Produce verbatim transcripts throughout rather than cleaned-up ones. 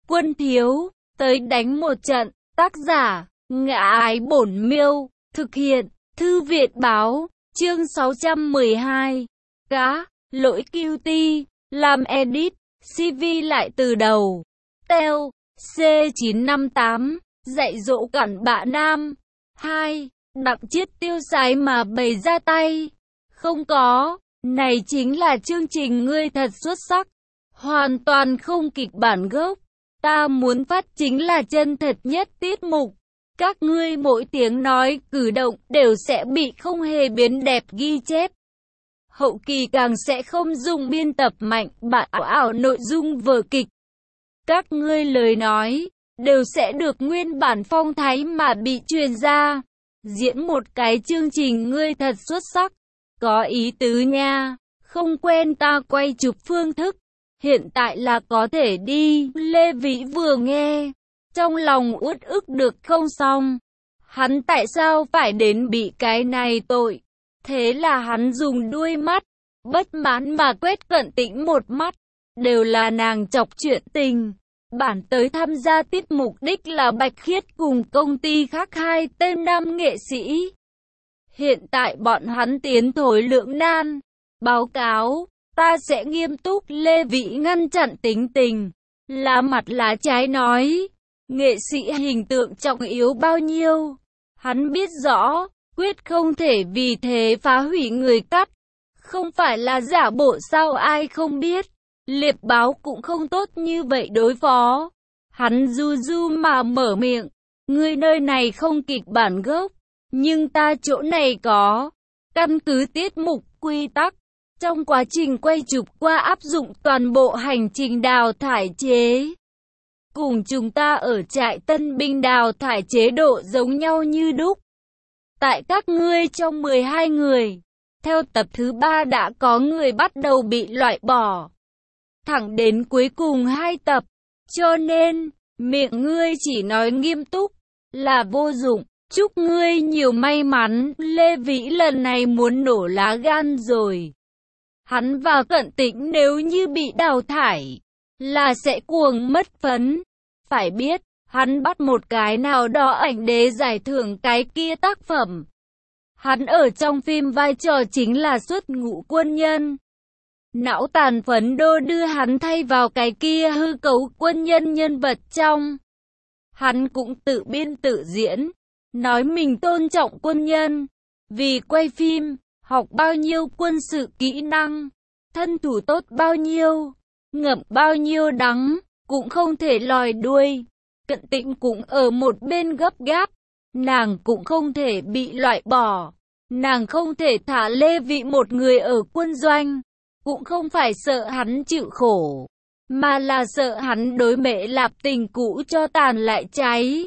Quân thiếu, tới đánh một trận. Tác giả, Ngã Ái Bổn Miêu. Thực hiện, Thư Viện Báo. Chương sáu trăm mười hai. Cá, lỗi Q T. Làm edit. xê vê lại từ đầu. Teo, C chín năm tám. Dạy dỗ cặn bạ nam. hai. Đặng chiết tiêu sái mà bày ra tay. Không có, này chính là chương trình ngươi thật xuất sắc. Hoàn toàn không kịch bản gốc. Ta muốn phát chính là chân thật nhất tiết mục. Các ngươi mỗi tiếng nói, cử động đều sẽ bị không hề biến đẹp ghi chép. Hậu kỳ càng sẽ không dùng biên tập mạnh bạ ảo nội dung vở kịch. Các ngươi lời nói đều sẽ được nguyên bản phong thái mà bị truyền ra. Diễn một cái chương trình ngươi thật xuất sắc. Có ý tứ nha. Không quen ta quay chụp phương thức. Hiện tại là có thể đi. Lê Vĩ vừa nghe, trong lòng uất ức được không xong. Hắn tại sao phải đến bị cái này tội? Thế là hắn dùng đuôi mắt bất mãn mà quét Cận Tĩnh một mắt. Đều là nàng chọc chuyện tình. Bản tới tham gia tiết mục đích là Bạch Khiết cùng công ty khác hai tên nam nghệ sĩ. Hiện tại bọn hắn tiến thối lưỡng nan. Báo cáo, ta sẽ nghiêm túc. Lê Vĩ ngăn chặn tính tình. Lá mặt lá trái nói. Nghệ sĩ hình tượng trọng yếu bao nhiêu. Hắn biết rõ, quyết không thể vì thế phá hủy người cắt. Không phải là giả bộ sao ai không biết. Liệp báo cũng không tốt như vậy đối phó. Hắn du du mà mở miệng. Ngươi nơi này không kịch bản gốc. Nhưng ta chỗ này có. Căn cứ tiết mục quy tắc. Trong quá trình quay chụp qua áp dụng toàn bộ hành trình đào thải chế. Cùng chúng ta ở trại tân binh đào thải chế độ giống nhau như đúc. Tại các ngươi trong mười hai người. Theo tập thứ ba đã có người bắt đầu bị loại bỏ. Thẳng đến cuối cùng hai tập. Cho nên, miệng ngươi chỉ nói nghiêm túc là vô dụng. Chúc ngươi nhiều may mắn. Lê Vĩ lần này muốn nổ lá gan rồi. Hắn và Cận Tĩnh nếu như bị đào thải là sẽ cuồng mất phấn. Phải biết, hắn bắt một cái nào đó ảnh đế giải thưởng cái kia tác phẩm. Hắn ở trong phim vai trò chính là xuất ngũ quân nhân. Não tàn phấn đô đưa hắn thay vào cái kia hư cấu quân nhân nhân vật trong. Hắn cũng tự biên tự diễn, nói mình tôn trọng quân nhân. Vì quay phim, học bao nhiêu quân sự kỹ năng, thân thủ tốt bao nhiêu, ngậm bao nhiêu đắng, cũng không thể lòi đuôi. Cận Tĩnh cũng ở một bên gấp gáp, nàng cũng không thể bị loại bỏ. Nàng không thể thả Lê Vĩ một người ở quân doanh. Cũng không phải sợ hắn chịu khổ, mà là sợ hắn đối Mễ Lạp tình cũ cho tàn lại cháy.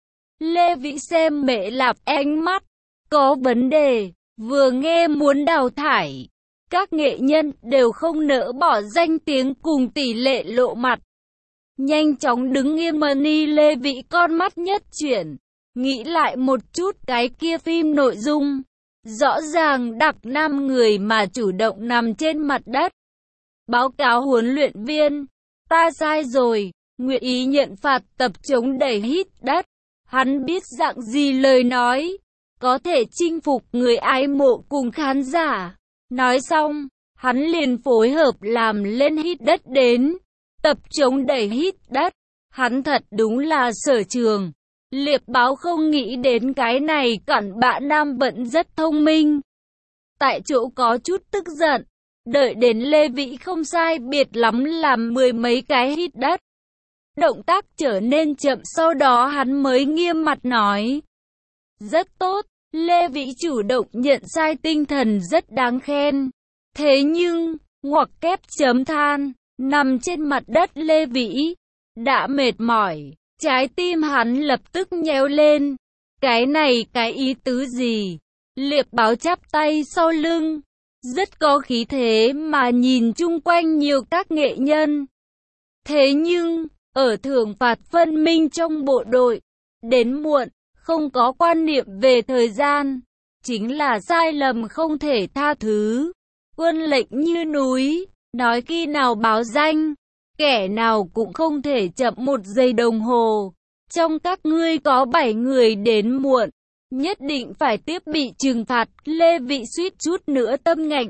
Lê Vĩ xem Mễ Lạp ánh mắt có vấn đề, vừa nghe muốn đào thải. Các nghệ nhân đều không nỡ bỏ danh tiếng cùng tỷ lệ lộ mặt. Nhanh chóng đứng nghiêm mani. Lê Vĩ con mắt nhất chuyển, nghĩ lại một chút cái kia phim nội dung. Rõ ràng đặc nam người mà chủ động nằm trên mặt đất. Báo cáo huấn luyện viên, ta sai rồi. Nguyện ý nhận phạt tập chống đẩy hít đất. Hắn biết dạng gì lời nói có thể chinh phục người ái mộ cùng khán giả. Nói xong, hắn liền phối hợp làm lên hít đất đến. Tập chống đẩy hít đất. Hắn thật đúng là sở trường. Liệp báo không nghĩ đến cái này, cặn bạ nam vẫn rất thông minh. Tại chỗ có chút tức giận. Đợi đến Lê Vĩ không sai biệt lắm làm mười mấy cái hít đất. Động tác trở nên chậm, sau đó hắn mới nghiêm mặt nói. Rất tốt, Lê Vĩ chủ động nhận sai, tinh thần rất đáng khen. Thế nhưng, ngoặc kép chấm than, nằm trên mặt đất Lê Vĩ đã mệt mỏi. Trái tim hắn lập tức nhéo lên. Cái này cái ý tứ gì? Liệp báo chắp tay sau lưng, rất có khí thế mà nhìn chung quanh nhiều các nghệ nhân. Thế nhưng, ở thưởng phạt phân minh trong bộ đội, đến muộn, không có quan niệm về thời gian, chính là sai lầm không thể tha thứ. Quân lệnh như núi, nói khi nào báo danh, kẻ nào cũng không thể chậm một giây đồng hồ. Trong các ngươi có bảy người đến muộn, nhất định phải tiếp bị trừng phạt. Lê Vị suýt chút nữa tâm nghẹn.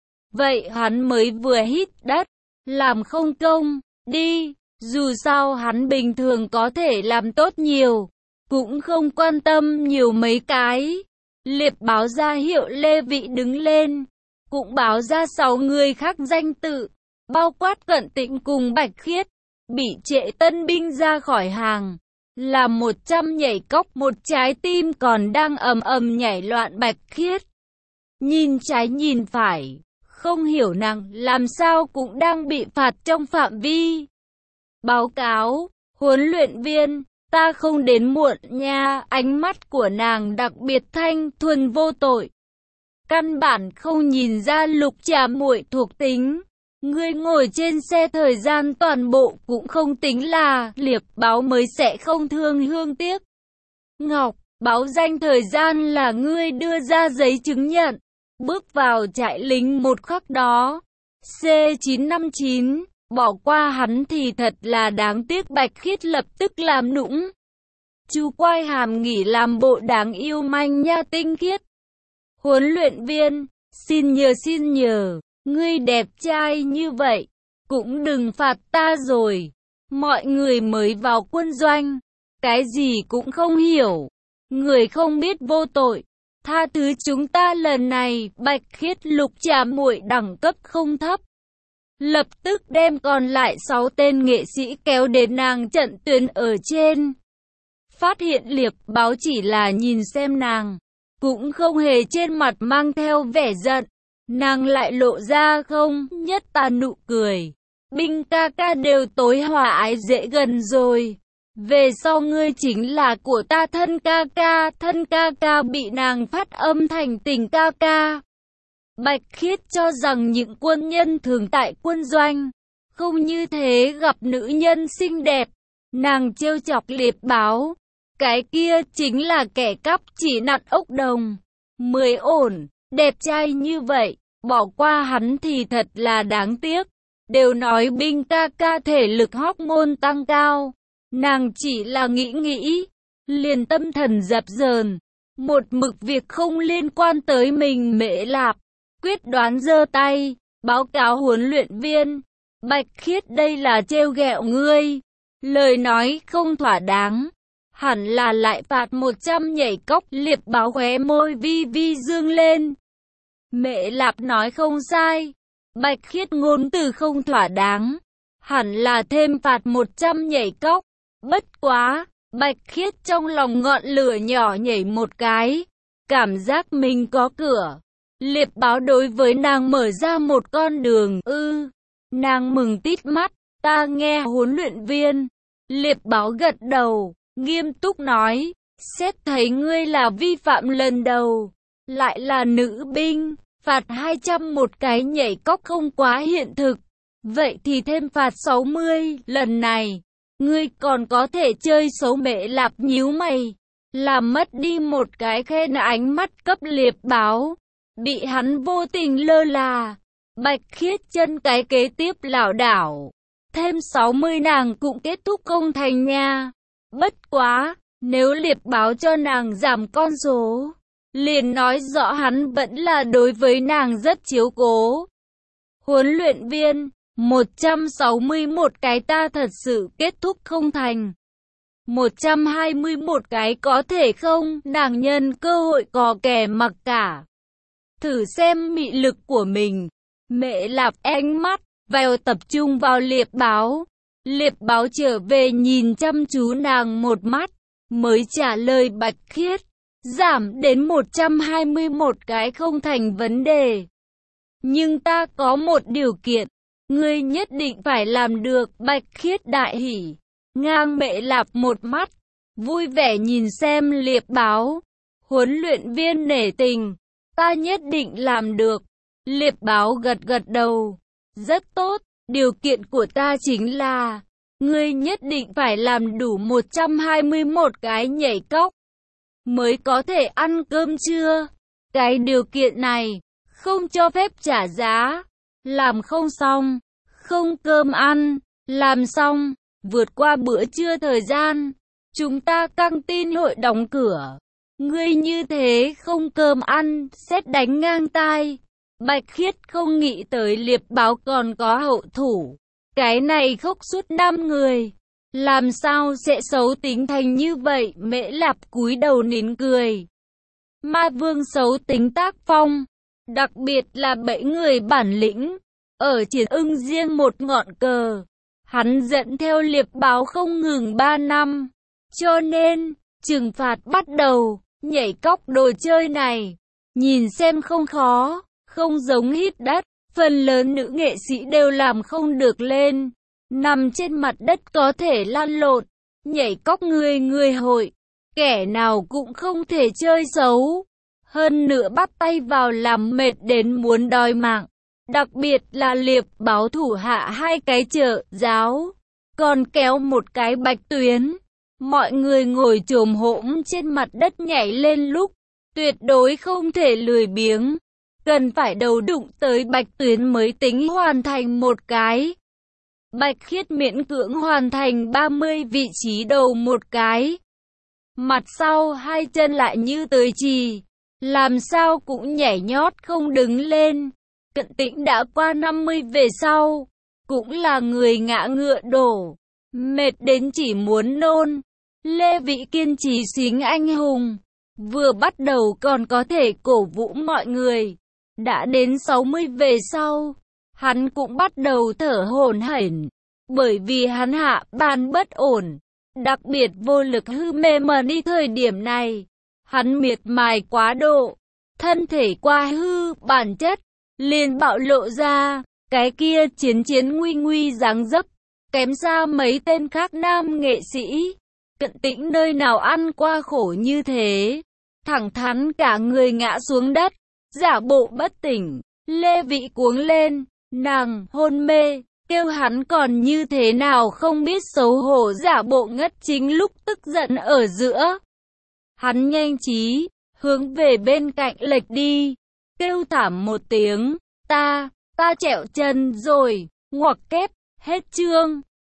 Vậy hắn mới vừa hít đất, làm không công, đi, dù sao hắn bình thường có thể làm tốt nhiều, cũng không quan tâm nhiều mấy cái. Liệp báo ra hiệu Lê Vị đứng lên, cũng báo ra sáu người khác danh tự, bao quát Cận Tĩnh cùng Bạch Khiết, bị trệ tân binh ra khỏi hàng. Là một trăm nhảy cóc, một trái tim còn đang ầm ầm nhảy loạn. Bạch Khiết nhìn trái nhìn phải, không hiểu nàng làm sao cũng đang bị phạt trong phạm vi. Báo cáo, huấn luyện viên, ta không đến muộn nha. Ánh mắt của nàng đặc biệt thanh thuần vô tội, căn bản không nhìn ra Lục Trà muội thuộc tính. Ngươi ngồi trên xe thời gian toàn bộ cũng không tính là. Liệp báo mới sẽ không thương hương tiếc ngọc. Báo danh thời gian là ngươi đưa ra giấy chứng nhận, bước vào trại lính một khắc đó. C chín năm chín, bỏ qua hắn thì thật là đáng tiếc. Bạch Khiết lập tức làm nũng. Chú quai hàm nghỉ làm bộ đáng yêu manh nha tinh khiết. Huấn luyện viên, xin nhờ xin nhờ, ngươi đẹp trai như vậy, cũng đừng phạt ta rồi. Mọi người mới vào quân doanh, cái gì cũng không hiểu. Người không biết vô tội, tha thứ chúng ta lần này. Bạch Khiết Lục Trà muội đẳng cấp không thấp, lập tức đem còn lại sáu tên nghệ sĩ kéo đến nàng trận tuyến ở trên. Phát hiện Liệp báo chỉ là nhìn xem nàng, cũng không hề trên mặt mang theo vẻ giận. Nàng lại lộ ra không nhất tà nụ cười. Binh ca ca đều tối hòa ái dễ gần rồi. Về sau ngươi chính là của ta thân ca ca. Thân ca ca bị nàng phát âm thành tình ca ca. Bạch Khiết cho rằng những quân nhân thường tại quân doanh không như thế gặp nữ nhân xinh đẹp. Nàng trêu chọc Liệp báo, cái kia chính là kẻ cắp chỉ nặn ốc đồng. Mười ổn, đẹp trai như vậy, bỏ qua hắn thì thật là đáng tiếc. Đều nói binh ca ca thể lực hormone tăng cao, nàng chỉ là nghĩ nghĩ, liền tâm thần dập dờn. Một mực việc không liên quan tới mình. Mễ Lạp quyết đoán giơ tay, báo cáo huấn luyện viên, Bạch Khiết đây là trêu ghẹo ngươi, lời nói không thỏa đáng, hẳn là lại phạt một trăm nhảy cóc. Liệp báo khóe môi vi vi dương lên. Mễ Lạp nói không sai, Bạch Khiết ngôn từ không thỏa đáng, hẳn là thêm phạt một trăm nhảy cóc. Bất quá, Bạch Khiết trong lòng ngọn lửa nhỏ nhảy một cái, cảm giác mình có cửa. Liệp báo đối với nàng mở ra một con đường. Ư, nàng mừng tít mắt, ta nghe huấn luyện viên. Liệp báo gật đầu, nghiêm túc nói, xét thấy ngươi là vi phạm lần đầu, lại là nữ binh, phạt hai trăm một cái nhảy cóc không quá hiện thực. Vậy thì thêm phạt sáu mươi, lần này, ngươi còn có thể chơi xấu. Mễ Lạp nhíu mày, làm mất đi một cái khen. Ánh mắt cấp Liệp báo, bị hắn vô tình lơ là. Bạch Khiết chân cái kế tiếp lảo đảo, thêm sáu mươi nàng cũng kết thúc công thành nha. Bất quá, nếu Liệp báo cho nàng giảm con số, liền nói rõ hắn vẫn là đối với nàng rất chiếu cố. Huấn luyện viên, một trăm sáu mươi mốt cái ta thật sự kết thúc không thành. một trăm hai mươi mốt cái có thể không? Nàng nhân cơ hội cò kè mặc cả, thử xem mị lực của mình. Mễ Lạp ánh mắt vào tập trung vào Liệp báo. Liệp báo trở về nhìn chăm chú nàng một mắt, mới trả lời Bạch Khiết, giảm đến một trăm hai mươi mốt cái không thành vấn đề. Nhưng ta có một điều kiện, ngươi nhất định phải làm được. Bạch Khiết đại hỉ, ngang Mễ Lạp một mắt, vui vẻ nhìn xem Liệp báo. Huấn luyện viên nể tình, ta nhất định làm được. Liệp báo gật gật đầu, rất tốt, điều kiện của ta chính là, ngươi nhất định phải làm đủ một trăm hai mươi mốt cái nhảy cóc, mới có thể ăn cơm trưa. Cái điều kiện này, không cho phép trả giá, làm không xong, không cơm ăn. Làm xong, vượt qua bữa trưa thời gian, chúng ta căng tin hội đóng cửa. Ngươi như thế không cơm ăn, sét đánh ngang tai. Bạch Khiết không nghĩ tới Liệp Báo còn có hậu thủ. Cái này khóc suốt năm người. Làm sao sẽ xấu tính thành như vậy? Mễ Lạp cúi đầu nín cười. Ma Vương xấu tính tác phong, đặc biệt là bảy người bản lĩnh. Ở Triển Ưng riêng một ngọn cờ, hắn dẫn theo Liệp Báo không ngừng ba năm. Cho nên, trừng phạt bắt đầu. Nhảy cóc đồ chơi này, nhìn xem không khó, không giống hít đất. Phần lớn nữ nghệ sĩ đều làm không được lên. Nằm trên mặt đất có thể lăn lộn, nhảy cóc người người hội. Kẻ nào cũng không thể chơi xấu. Hơn nữa bắt tay vào làm mệt đến muốn đòi mạng. Đặc biệt là Liệp Báo thủ hạ hai cái trợ giáo, còn kéo một cái Bạch Tuyến. Mọi người ngồi chồm hổm trên mặt đất nhảy lên lúc, tuyệt đối không thể lười biếng. Cần phải đầu đụng tới Bạch Tuyến mới tính hoàn thành một cái. Bạch Khiết miễn cưỡng hoàn thành ba mươi vị trí đầu một cái. Mặt sau hai chân lại như tới chì, làm sao cũng nhảy nhót không đứng lên. Cận Tĩnh đã qua năm mươi về sau, cũng là người ngã ngựa đổ, mệt đến chỉ muốn nôn. Lê Vĩ kiên trì xính anh hùng, vừa bắt đầu còn có thể cổ vũ mọi người. Đã đến sáu mươi về sau, hắn cũng bắt đầu thở hổn hển, bởi vì hắn hạ bàn bất ổn, đặc biệt vô lực hư mê mờ đi thời điểm này. Hắn miệt mài quá độ, thân thể qua hư bản chất, liền bạo lộ ra, cái kia chiến chiến nguy nguy dáng dấp, kém xa mấy tên khác nam nghệ sĩ. Cận Tĩnh nơi nào ăn qua khổ như thế, thẳng thắn cả người ngã xuống đất, giả bộ bất tỉnh. Lê Vĩ cuống lên, nàng hôn mê, kêu hắn còn như thế nào không biết xấu hổ giả bộ ngất chính lúc tức giận ở giữa. Hắn nhanh trí, hướng về bên cạnh lệch đi, kêu thảm một tiếng, ta, ta trẹo chân rồi, ngoặc kép, hết chương.